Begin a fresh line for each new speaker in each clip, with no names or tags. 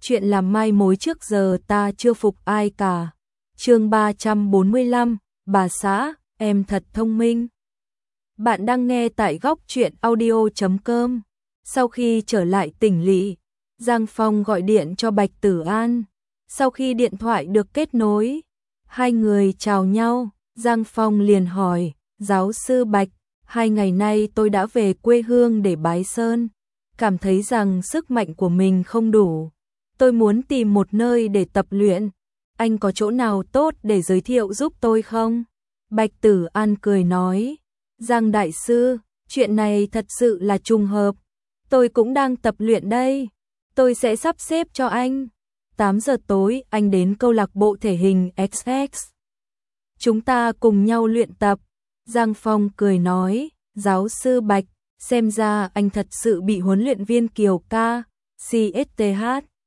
chuyện làm mai mối trước giờ ta chưa phục ai cả. Chương 345, bà xã, em thật thông minh. Bạn đang nghe tại góc truyện audio.com. Sau khi trở lại tỉnh lỵ, Giang Phong gọi điện cho Bạch Tử An. Sau khi điện thoại được kết nối, hai người chào nhau, Giang Phong liền hỏi, giáo sư Bạch, 2 ngày nay tôi đã về quê hương để bái sơn, cảm thấy rằng sức mạnh của mình không đủ. Tôi muốn tìm một nơi để tập luyện, anh có chỗ nào tốt để giới thiệu giúp tôi không? Bạch Tử An cười nói, Giang đại sư, chuyện này thật sự là trùng hợp, tôi cũng đang tập luyện đây, tôi sẽ sắp xếp cho anh. 8 giờ tối anh đến câu lạc bộ thể hình XX. Chúng ta cùng nhau luyện tập. Giang Phong cười nói, giáo sư Bạch, xem ra anh thật sự bị huấn luyện viên Kiều ca, CSTH.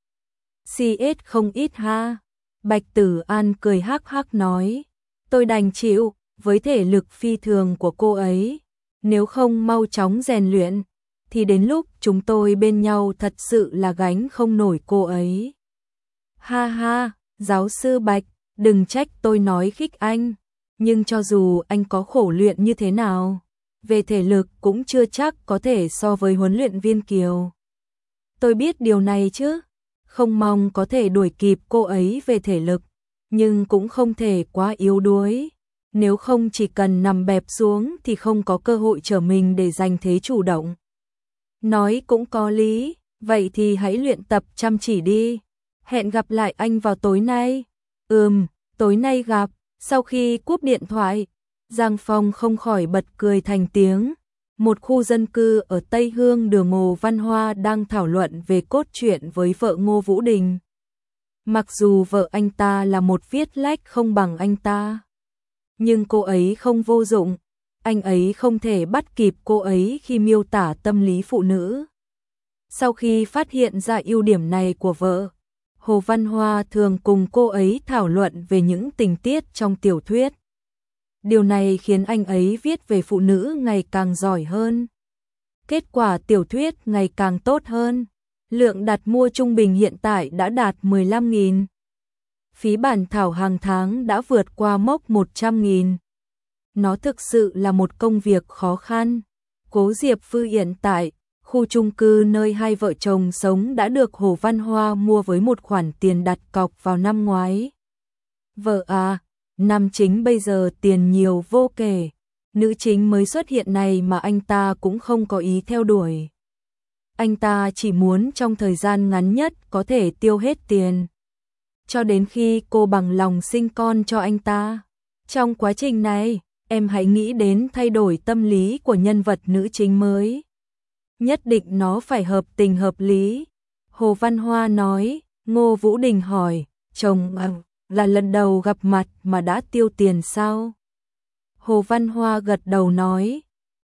CS không ít ha. Bạch Tử An cười hắc hắc nói, tôi đành chịu, với thể lực phi thường của cô ấy, nếu không mau chóng rèn luyện, thì đến lúc chúng tôi bên nhau thật sự là gánh không nổi cô ấy. Ha ha, giáo sư Bạch, đừng trách tôi nói khích anh, nhưng cho dù anh có khổ luyện như thế nào, về thể lực cũng chưa chắc có thể so với huấn luyện viên Kiều. Tôi biết điều này chứ, không mong có thể đuổi kịp cô ấy về thể lực, nhưng cũng không thể quá yếu đuối, nếu không chỉ cần nằm bẹp xuống thì không có cơ hội trở mình để giành thế chủ động. Nói cũng có lý, vậy thì hãy luyện tập chăm chỉ đi. Hẹn gặp lại anh vào tối nay. Tối nay gặp. Sau khi cúp điện thoại, Giang Phong không khỏi bật cười thành tiếng. Một khu dân cư ở Tây Hương đường Ngô Văn Hoa đang thảo luận về cốt truyện với vợ Ngô Vũ Đình. Mặc dù vợ anh ta là một viết lách không bằng anh ta, nhưng cô ấy không vô dụng, anh ấy không thể bắt kịp cô ấy khi miêu tả tâm lý phụ nữ. Sau khi phát hiện ra ưu điểm này của vợ, Hồ Văn Hoa thường cùng cô ấy thảo luận về những tình tiết trong tiểu thuyết. Điều này khiến anh ấy viết về phụ nữ ngày càng giỏi hơn. Kết quả tiểu thuyết ngày càng tốt hơn. Lượng đặt mua trung bình hiện tại đã đạt 15.000. Phí bản thảo hàng tháng đã vượt qua mốc 100.000. Nó thực sự là một công việc khó khăn. Cố Diệp Phư hiện tại, khu chung cư nơi hai vợ chồng sống đã được Hồ Văn Hoa mua với một khoản tiền đặt cọc vào năm ngoái. Vợ à, nam chính bây giờ tiền nhiều vô kể, nữ chính mới xuất hiện này mà anh ta cũng không có ý theo đuổi. Anh ta chỉ muốn trong thời gian ngắn nhất có thể tiêu hết tiền, cho đến khi cô bằng lòng sinh con cho anh ta. Trong quá trình này, em hãy nghĩ đến thay đổi tâm lý của nhân vật nữ chính mới. Nhất định nó phải hợp tình hợp lý. Hồ Văn Hoa nói. Ngô Vũ Đình hỏi, chồng là lần đầu gặp mặt mà đã tiêu tiền sao? Hồ Văn Hoa gật đầu nói,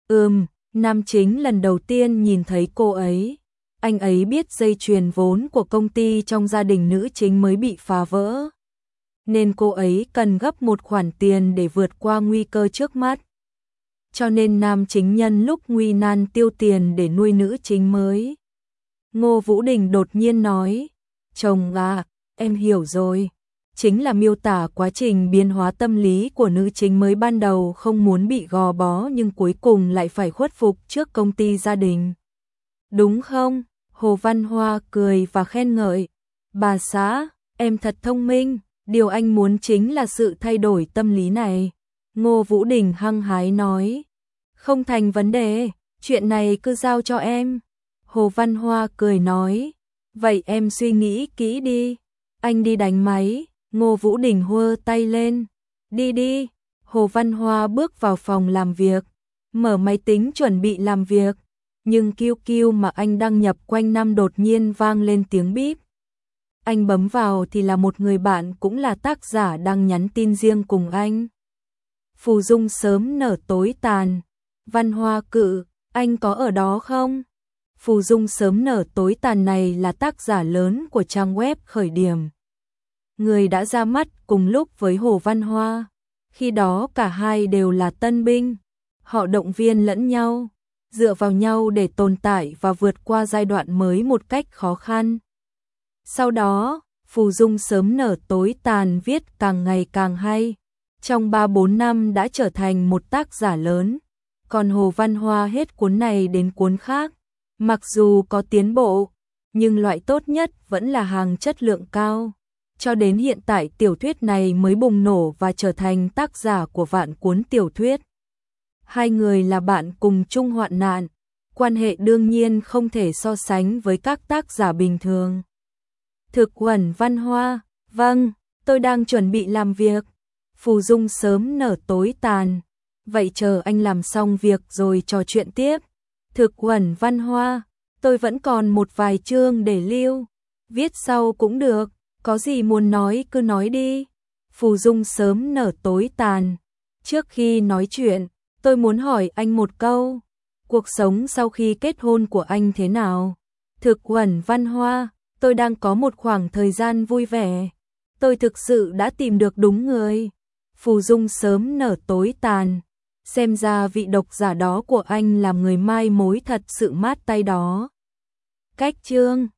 nam chính lần đầu tiên nhìn thấy cô ấy, anh ấy biết dây chuyền vốn của công ty trong gia đình nữ chính mới bị phá vỡ, nên cô ấy cần gấp một khoản tiền để vượt qua nguy cơ trước mắt. Cho nên nam chính nhân lúc nguy nan tiêu tiền để nuôi nữ chính mới. Ngô Vũ Đình đột nhiên nói, chồng à, em hiểu rồi, chính là miêu tả quá trình biến hóa tâm lý của nữ chính mới ban đầu không muốn bị gò bó nhưng cuối cùng lại phải khuất phục trước công ty gia đình. Đúng không? Hồ Văn Hoa cười và khen ngợi, bà xã, em thật thông minh, điều anh muốn chính là sự thay đổi tâm lý này. Ngô Vũ Đình hăng hái nói, không thành vấn đề, chuyện này cứ giao cho em. Hồ Văn Hoa cười nói, vậy em suy nghĩ kỹ đi, anh đi đánh máy. Ngô Vũ Đình hơ tay lên, đi đi. Hồ Văn Hoa bước vào phòng làm việc, mở máy tính chuẩn bị làm việc, nhưng QQ mà anh đăng nhập quanh năm đột nhiên vang lên tiếng bíp. Anh bấm vào thì là một người bạn cũng là tác giả đang nhắn tin riêng cùng anh. Phù dung sớm nở tối tàn. Văn Hoa cự, anh có ở đó không? Phù dung sớm nở tối tàn này là tác giả lớn của trang web Khởi Điểm. Người đã ra mắt cùng lúc với Hồ Văn Hoa. Khi đó cả hai đều là tân binh. Họ động viên lẫn nhau, dựa vào nhau để tồn tại và vượt qua giai đoạn mới một cách khó khăn. Sau đó, phù dung sớm nở tối tàn viết càng ngày càng hay. Trong 3-4 năm đã trở thành một tác giả lớn. Còn Hồ Văn Hoa hết cuốn này đến cuốn khác. Mặc dù có tiến bộ, nhưng loại tốt nhất vẫn là hàng chất lượng cao. Cho đến hiện tại tiểu thuyết này mới bùng nổ và trở thành tác giả của vạn cuốn tiểu thuyết. Hai người là bạn cùng chung hoạn nạn, quan hệ đương nhiên không thể so sánh với các tác giả bình thường. Thực Uẩn Văn Hoa, vâng, tôi đang chuẩn bị làm việc. Phù dung sớm nở tối tàn. Vậy chờ anh làm xong việc rồi trò chuyện tiếp. Thực Uẩn Văn Hoa, tôi vẫn còn một vài chương để lưu. Viết sau cũng được, có gì muốn nói cứ nói đi. Phù dung sớm nở tối tàn. Trước khi nói chuyện, tôi muốn hỏi anh một câu. Cuộc sống sau khi kết hôn của anh thế nào? Thực Uẩn Văn Hoa, tôi đang có một khoảng thời gian vui vẻ. Tôi thực sự đã tìm được đúng người. Phù dung sớm nở tối tàn. Xem ra vị độc giả đó của anh làm người mai mối thật sự mát tay đó. Cách chương